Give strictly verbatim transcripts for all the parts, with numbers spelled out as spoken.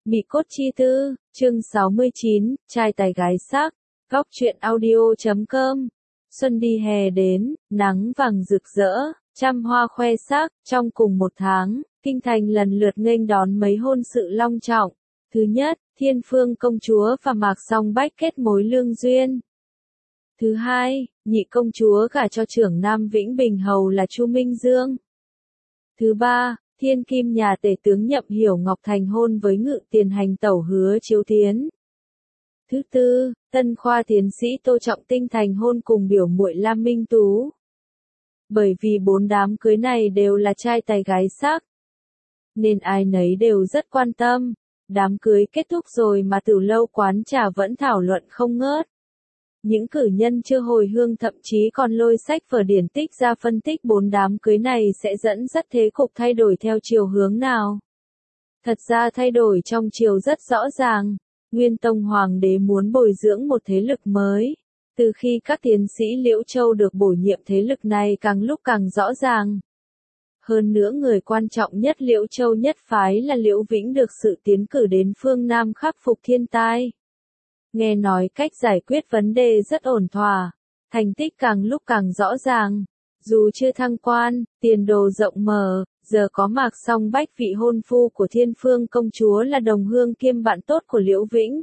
Mị cốt chi tư, chương sáu mươi chín, trai tài gái sắc, góc truyện audio chấm com. Xuân đi hè đến, nắng vàng rực rỡ, trăm hoa khoe sắc, trong cùng một tháng, kinh thành lần lượt nghênh đón mấy hôn sự long trọng. Thứ nhất, Thiên Phương công chúa và Mạc Song Bách kết mối lương duyên. Thứ hai, nhị công chúa gả cho trưởng nam Vĩnh Bình hầu là Chu Minh Dương. Thứ ba, Thiên Kim nhà tể tướng Nhậm Hiểu Ngọc thành hôn với Ngự Tiền hành tẩu Hứa Chiếu Tiến. Thứ tư, Tân khoa tiến sĩ Tô Trọng Tinh thành hôn cùng biểu muội Lam Minh Tú. Bởi vì bốn đám cưới này đều là trai tài gái sắc, nên ai nấy đều rất quan tâm. Đám cưới kết thúc rồi mà từ lâu quán trà vẫn thảo luận không ngớt. Những cử nhân chưa hồi hương thậm chí còn lôi sách vở điển tích ra phân tích bốn đám cưới này sẽ dẫn dắt thế cục thay đổi theo chiều hướng nào. Thật ra thay đổi trong chiều rất rõ ràng. Nguyên Tông Hoàng đế muốn bồi dưỡng một thế lực mới. Từ khi các tiến sĩ Liễu Châu được bổ nhiệm, thế lực này càng lúc càng rõ ràng. Hơn nữa người quan trọng nhất Liễu Châu nhất phái là Liễu Vĩnh được sự tiến cử đến phương Nam khắc phục thiên tai. Nghe nói cách giải quyết vấn đề rất ổn thỏa, thành tích càng lúc càng rõ ràng. Dù chưa thăng quan, tiền đồ rộng mở, giờ có Mạc Song Bách vị hôn phu của Thiên Phương công chúa là đồng hương kiêm bạn tốt của Liễu Vĩnh.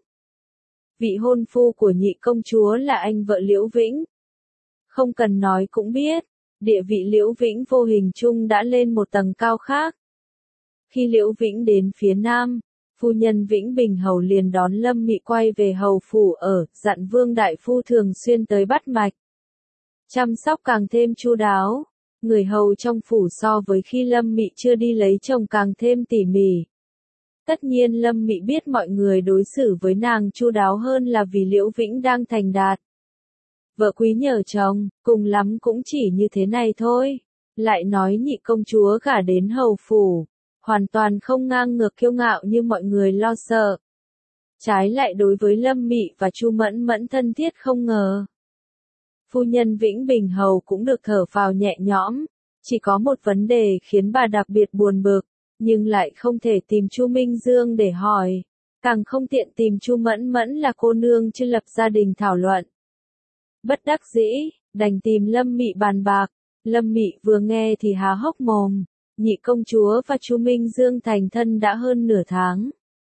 Vị hôn phu của nhị công chúa là anh vợ Liễu Vĩnh. Không cần nói cũng biết, địa vị Liễu Vĩnh vô hình chung đã lên một tầng cao khác. Khi Liễu Vĩnh đến phía Nam, phu nhân Vĩnh Bình hầu liền đón Lâm Mị quay về hầu phủ ở, dặn Vương đại phu thường xuyên tới bắt mạch, chăm sóc càng thêm chu đáo. Người hầu trong phủ so với khi Lâm Mị chưa đi lấy chồng càng thêm tỉ mỉ. Tất nhiên Lâm Mị biết mọi người đối xử với nàng chu đáo hơn là vì Liễu Vĩnh đang thành đạt. Vợ quý nhờ chồng, cùng lắm cũng chỉ như thế này thôi. Lại nói nhị công chúa gả đến hầu phủ, hoàn toàn không ngang ngược kiêu ngạo như mọi người lo sợ. Trái lại đối với Lâm Mị và Chu Mẫn Mẫn thân thiết không ngờ. Phu nhân Vĩnh Bình hầu cũng được thở phào nhẹ nhõm, chỉ có một vấn đề khiến bà đặc biệt buồn bực, nhưng lại không thể tìm Chu Minh Dương để hỏi, càng không tiện tìm Chu Mẫn Mẫn là cô nương chưa lập gia đình thảo luận. Bất đắc dĩ, đành tìm Lâm Mị bàn bạc. Lâm Mị vừa nghe thì há hốc mồm. Nhị công chúa và Chu Minh Dương thành thân đã hơn nửa tháng,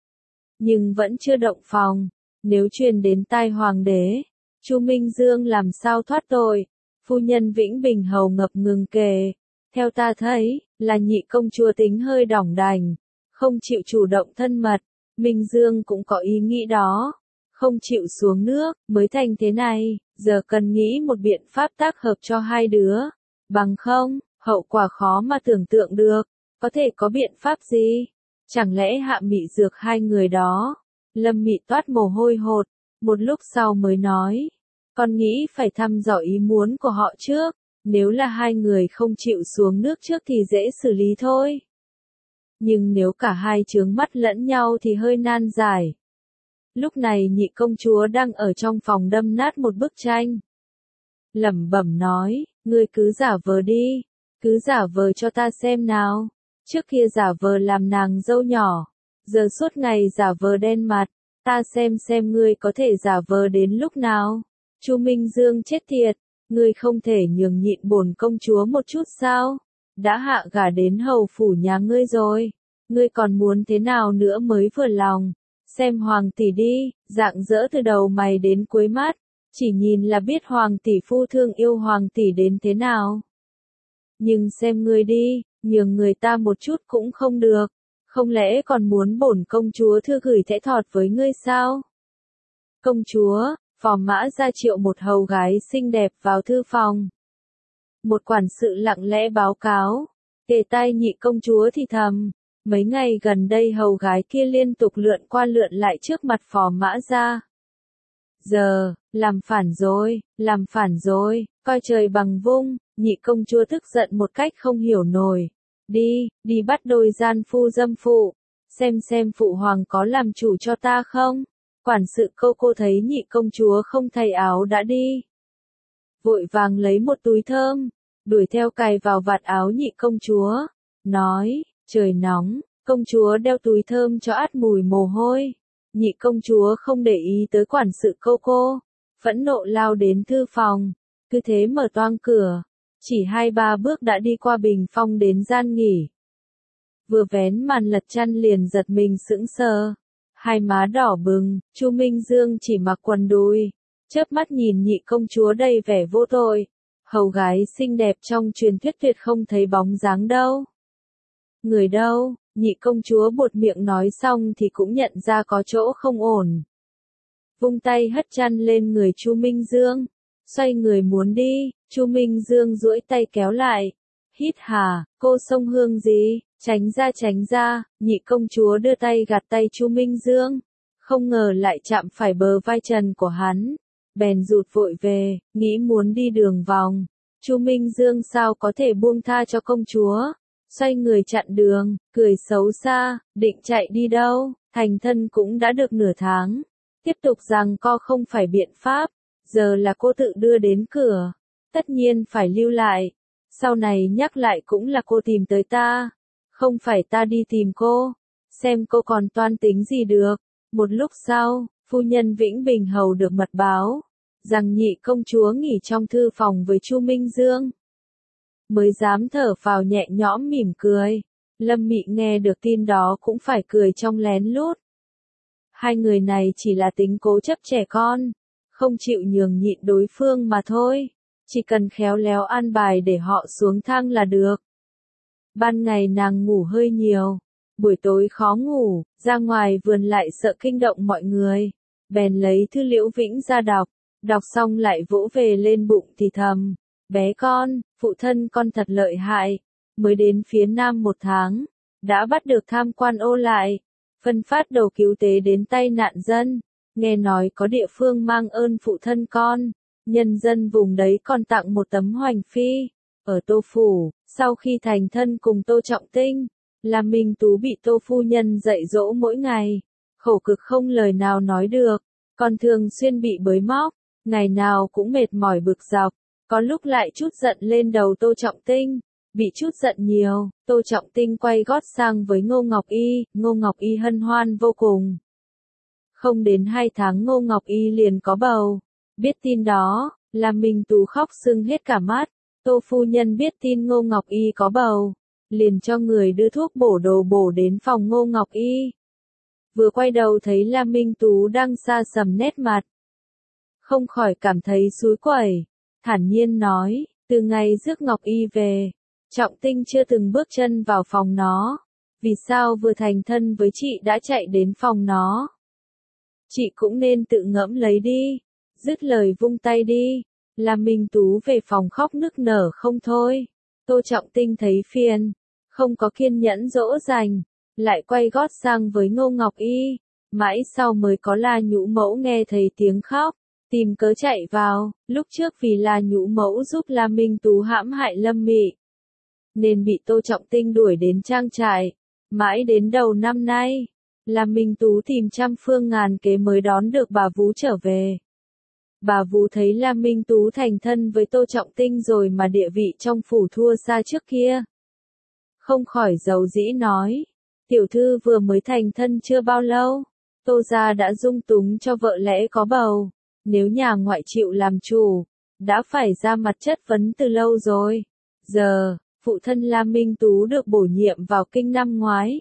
nhưng vẫn chưa động phòng. Nếu truyền đến tai hoàng đế, Chu Minh Dương làm sao thoát tội? Phu nhân Vĩnh Bình hầu ngập ngừng kể, theo ta thấy, là nhị công chúa tính hơi đỏng đành, không chịu chủ động thân mật. Minh Dương cũng có ý nghĩ đó, không chịu xuống nước, mới thành thế này. Giờ cần nghĩ một biện pháp tác hợp cho hai đứa, bằng không, hậu quả khó mà tưởng tượng được. Có thể có biện pháp gì? Chẳng lẽ hạ mị dược hai người đó? Lâm Mị toát mồ hôi hột, một lúc sau mới nói, con nghĩ phải thăm dò ý muốn của họ trước. Nếu là hai người không chịu xuống nước trước thì dễ xử lý thôi. Nhưng nếu cả hai chướng mắt lẫn nhau thì hơi nan giải. Lúc này nhị công chúa đang ở trong phòng đâm nát một bức tranh. Lẩm bẩm nói, ngươi cứ giả vờ đi, cứ giả vờ cho ta xem nào. Trước kia giả vờ làm nàng dâu nhỏ, giờ suốt ngày giả vờ đen mặt, ta xem xem ngươi có thể giả vờ đến lúc nào. Chu Minh Dương chết tiệt, ngươi không thể nhường nhịn bổn công chúa một chút sao? Đã hạ gả đến hầu phủ nhà ngươi rồi, ngươi còn muốn thế nào nữa mới vừa lòng? Xem hoàng tỷ đi, rạng rỡ từ đầu mày đến cuối mắt, chỉ nhìn là biết hoàng tỷ phu thương yêu hoàng tỷ đến thế nào. Nhưng xem ngươi đi, nhường người ta một chút cũng không được, không lẽ còn muốn bổn công chúa thư gửi thẽ thọt với ngươi sao? Công chúa, Phò Mã ra triệu một hầu gái xinh đẹp vào thư phòng. Một quản sự lặng lẽ báo cáo, kề tai nhị công chúa thì thầm. Mấy ngày gần đây hầu gái kia liên tục lượn qua lượn lại trước mặt Phò Mã ra. Giờ, làm phản rồi, làm phản rồi, coi trời bằng vung. Nhị công chúa tức giận một cách không hiểu nổi. Đi, đi bắt đôi gian phu dâm phụ, xem xem phụ hoàng có làm chủ cho ta không. Quản sự cô cô thấy nhị công chúa không thay áo đã đi, vội vàng lấy một túi thơm, đuổi theo cài vào vạt áo nhị công chúa, nói, trời nóng, Công chúa đeo túi thơm cho át mùi mồ hôi. Nhị công chúa không để ý tới quản sự cô cô, phẫn nộ lao đến thư phòng, cứ thế mở toang cửa, chỉ hai ba bước đã đi qua bình phong đến gian nghỉ. Vừa vén màn lật chăn liền giật mình sững sờ, hai má đỏ bừng, Chu Minh Dương chỉ mặc quần đùi, chớp mắt nhìn nhị công chúa đầy vẻ vô tội, hầu gái xinh đẹp trong truyền thuyết tuyệt không thấy bóng dáng đâu. Người đâu? Nhị công chúa buột miệng nói xong thì cũng nhận ra có chỗ không ổn. Vung tay hất chăn lên người Chu Minh Dương, xoay người muốn đi, Chu Minh Dương duỗi tay kéo lại. Hít hà, cô xông hương gì, tránh ra tránh ra, nhị công chúa đưa tay gạt tay Chu Minh Dương, không ngờ lại chạm phải bờ vai trần của hắn, bèn rụt vội về, nghĩ muốn đi đường vòng. Chu Minh Dương sao có thể buông tha cho công chúa? Xoay người chặn đường, cười xấu xa, định chạy đi đâu, thành thân cũng đã được nửa tháng. Tiếp tục rằng co không phải biện pháp, giờ là cô tự đưa đến cửa, tất nhiên phải lưu lại. Sau này nhắc lại cũng là cô tìm tới ta, không phải ta đi tìm cô, xem cô còn toan tính gì được. Một lúc sau, phu nhân Vĩnh Bình hầu được mật báo, rằng nhị công chúa nghỉ trong thư phòng với Chu Minh Dương. Mới dám thở phào nhẹ nhõm mỉm cười, Lâm Mị nghe được tin đó cũng phải cười trong lén lút. Hai người này chỉ là tính cố chấp trẻ con, không chịu nhường nhịn đối phương mà thôi, chỉ cần khéo léo an bài để họ xuống thang là được. Ban ngày nàng ngủ hơi nhiều, buổi tối khó ngủ, ra ngoài vườn lại sợ kinh động mọi người, bèn lấy thư Liễu Vĩnh ra đọc, đọc xong lại vỗ về lên bụng thì thầm. Bé con, phụ thân con thật lợi hại, mới đến phía Nam một tháng, đã bắt được tham quan ô lại, phân phát đầu cứu tế đến tay nạn dân, nghe nói có địa phương mang ơn phụ thân con, nhân dân vùng đấy còn tặng một tấm hoành phi. Ở Tô Phủ, sau khi thành thân cùng Tô Trọng Tinh, Lam Minh Tú bị Tô phu nhân dạy dỗ mỗi ngày, khổ cực không lời nào nói được, còn thường xuyên bị bới móc, ngày nào cũng mệt mỏi bực dọc. Có lúc lại chút giận lên đầu Tô Trọng Tinh, bị chút giận nhiều, Tô Trọng Tinh quay gót sang với Ngô Ngọc Y, Ngô Ngọc Y hân hoan vô cùng. Không đến hai tháng Ngô Ngọc Y liền có bầu, biết tin đó, Lam Minh Tú khóc sưng hết cả mắt, Tô phu nhân biết tin Ngô Ngọc Y có bầu, liền cho người đưa thuốc bổ đồ bổ đến phòng Ngô Ngọc Y. Vừa quay đầu thấy Lam Minh Tú đang xa sầm nét mặt, không khỏi cảm thấy xúi quẩy. Thản nhiên nói, từ ngày rước Ngọc Y về, Trọng Tinh chưa từng bước chân vào phòng nó, vì sao vừa thành thân với chị đã chạy đến phòng nó. Chị cũng nên tự ngẫm lấy đi, dứt lời vung tay đi, Lam Minh Tú về phòng khóc nức nở không thôi. Tô Trọng Tinh thấy phiền, không có kiên nhẫn dỗ dành, lại quay gót sang với Ngô Ngọc Y, mãi sau mới có La Nhũ Mẫu nghe thấy tiếng khóc. Tìm cớ chạy vào, lúc trước vì là Nhũ Mẫu giúp La Minh Tú hãm hại Lâm Mị, nên bị Tô Trọng Tinh đuổi đến trang trại, mãi đến đầu năm nay, La Minh Tú tìm trăm phương ngàn kế mới đón được bà Vú trở về. Bà Vú thấy La Minh Tú thành thân với Tô Trọng Tinh rồi mà địa vị trong phủ thua xa trước kia. Không khỏi giấu dĩ nói, tiểu thư vừa mới thành thân chưa bao lâu, Tô gia đã dung túng cho vợ lẽ có bầu. Nếu nhà ngoại chịu làm chủ, đã phải ra mặt chất vấn từ lâu rồi. Giờ, phụ thân Lam Minh Tú được bổ nhiệm vào kinh năm ngoái.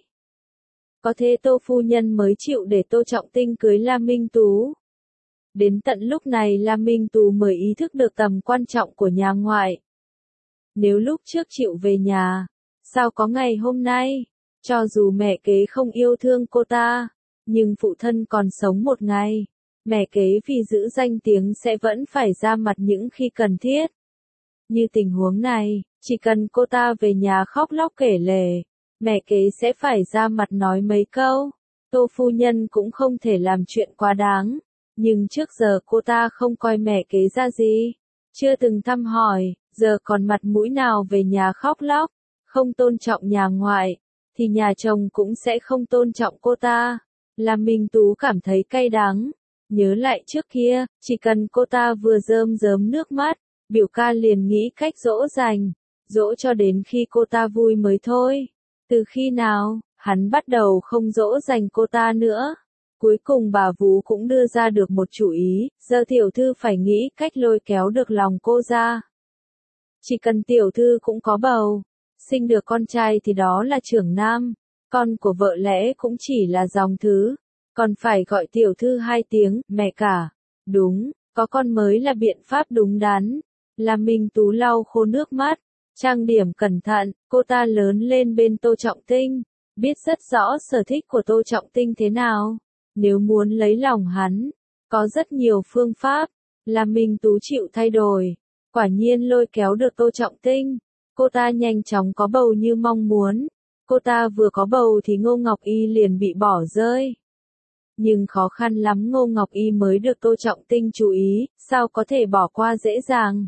Có thế Tô phu nhân mới chịu để Tô Trọng Tinh cưới Lam Minh Tú. Đến tận lúc này Lam Minh Tú mới ý thức được tầm quan trọng của nhà ngoại. Nếu lúc trước chịu về nhà, sao có ngày hôm nay? Cho dù mẹ kế không yêu thương cô ta, nhưng phụ thân còn sống một ngày. Mẹ kế vì giữ danh tiếng sẽ vẫn phải ra mặt những khi cần thiết. Như tình huống này, chỉ cần cô ta về nhà khóc lóc kể lể, mẹ kế sẽ phải ra mặt nói mấy câu. Tô phu nhân cũng không thể làm chuyện quá đáng, nhưng trước giờ cô ta không coi mẹ kế ra gì, chưa từng thăm hỏi, giờ còn mặt mũi nào về nhà khóc lóc, không tôn trọng nhà ngoại, thì nhà chồng cũng sẽ không tôn trọng cô ta. Làm Minh Tú cảm thấy cay đắng. Nhớ lại trước kia, chỉ cần cô ta vừa rơm rớm nước mắt, biểu ca liền nghĩ cách dỗ dành, dỗ cho đến khi cô ta vui mới thôi. Từ khi nào, hắn bắt đầu không dỗ dành cô ta nữa. Cuối cùng bà Vú cũng đưa ra được một chủ ý, giờ tiểu thư phải nghĩ cách lôi kéo được lòng cô ra. Chỉ cần tiểu thư cũng có bầu, sinh được con trai thì đó là trưởng nam, con của vợ lẽ cũng chỉ là dòng thứ, còn phải gọi tiểu thư hai tiếng, mẹ cả. Đúng, có con mới là biện pháp đúng đắn. Là Minh Tú lau khô nước mắt, trang điểm cẩn thận, cô ta lớn lên bên Tô Trọng Tinh, biết rất rõ sở thích của Tô Trọng Tinh thế nào. Nếu muốn lấy lòng hắn, có rất nhiều phương pháp, là Minh Tú chịu thay đổi. Quả nhiên lôi kéo được Tô Trọng Tinh, cô ta nhanh chóng có bầu như mong muốn. Cô ta vừa có bầu thì Ngô Ngọc Y liền bị bỏ rơi. Nhưng khó khăn lắm Ngô Ngọc Y mới được Tô Trọng Tinh chú ý, sao có thể bỏ qua dễ dàng.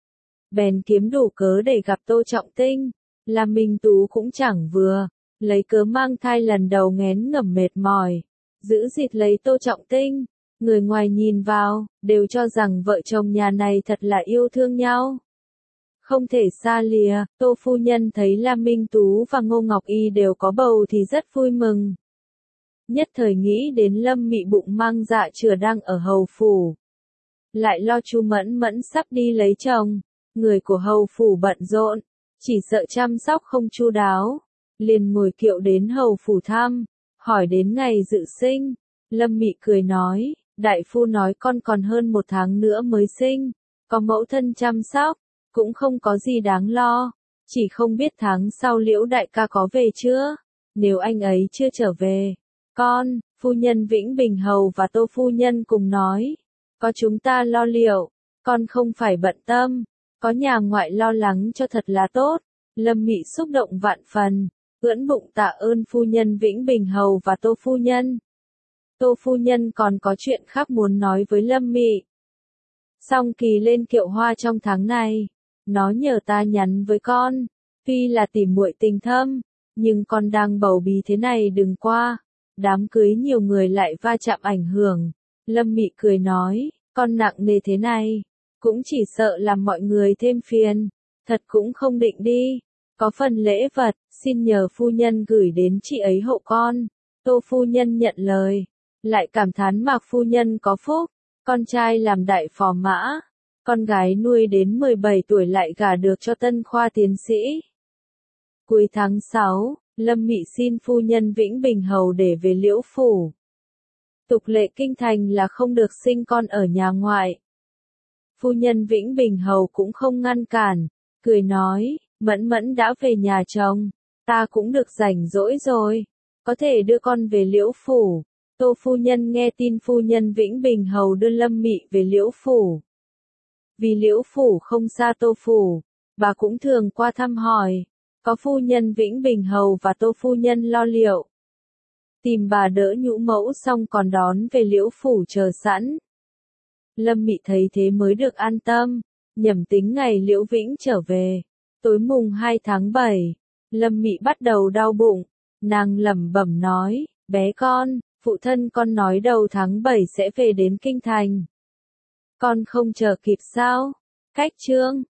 Bèn kiếm đủ cớ để gặp Tô Trọng Tinh, là Minh Tú cũng chẳng vừa, lấy cớ mang thai lần đầu nghén ngẩm mệt mỏi, giữ dịt lấy Tô Trọng Tinh. Người ngoài nhìn vào, đều cho rằng vợ chồng nhà này thật là yêu thương nhau. Không thể xa lìa, Tô phu nhân thấy La Minh Tú và Ngô Ngọc Y đều có bầu thì rất vui mừng. Nhất thời nghĩ đến Lâm Mị bụng mang dạ chửa đang ở hầu phủ. Lại lo Chu Mẫn Mẫn sắp đi lấy chồng, người của hầu phủ bận rộn, chỉ sợ chăm sóc không chu đáo. Liền ngồi kiệu đến hầu phủ thăm, hỏi đến ngày dự sinh. Lâm Mị cười nói, đại phu nói con còn hơn một tháng nữa mới sinh, có mẫu thân chăm sóc, cũng không có gì đáng lo, chỉ không biết tháng sau Liễu đại ca có về chưa, nếu anh ấy chưa trở về, con, phu nhân Vĩnh Bình Hầu và Tô phu nhân cùng nói, có chúng ta lo liệu, con không phải bận tâm, có nhà ngoại lo lắng cho thật là tốt. Lâm Mị xúc động vạn phần, ưỡn bụng tạ ơn phu nhân Vĩnh Bình Hầu và Tô phu nhân. Tô phu nhân còn có chuyện khác muốn nói với Lâm Mị. Song Kỳ lên kiệu hoa trong tháng này, nó nhờ ta nhắn với con, tuy là tỉ muội tình thâm, nhưng con đang bầu bí thế này đừng qua, đám cưới nhiều người lại va chạm ảnh hưởng. Lâm Mị cười nói, con nặng nề thế này, cũng chỉ sợ làm mọi người thêm phiền, thật cũng không định đi, có phần lễ vật, xin nhờ phu nhân gửi đến chị ấy hộ con. Tô phu nhân nhận lời, lại cảm thán Mạc phu nhân có phúc, con trai làm đại phò mã, con gái nuôi đến mười bảy tuổi lại gả được cho tân khoa tiến sĩ. Cuối tháng sáu, Lâm Mị xin phu nhân Vĩnh Bình Hầu để về Liễu phủ. Tục lệ kinh thành là không được sinh con ở nhà ngoại. Phu nhân Vĩnh Bình Hầu cũng không ngăn cản, cười nói, Mẫn Mẫn đã về nhà chồng, ta cũng được rảnh rỗi rồi, có thể đưa con về Liễu phủ. Tô phu nhân nghe tin phu nhân Vĩnh Bình Hầu đưa Lâm Mị về Liễu phủ. Vì Liễu phủ không xa Tô phủ, bà cũng thường qua thăm hỏi, có phu nhân Vĩnh Bình Hầu và Tô phu nhân lo liệu. Tìm bà đỡ nhũ mẫu xong còn đón về Liễu phủ chờ sẵn. Lâm Mị thấy thế mới được an tâm, nhẩm tính ngày Liễu Vĩnh trở về. Tối mùng hai tháng bảy, Lâm Mị bắt đầu đau bụng, nàng lẩm bẩm nói, bé con, phụ thân con nói đầu tháng bảy sẽ về đến kinh thành. Con không chờ kịp sao? Cách chương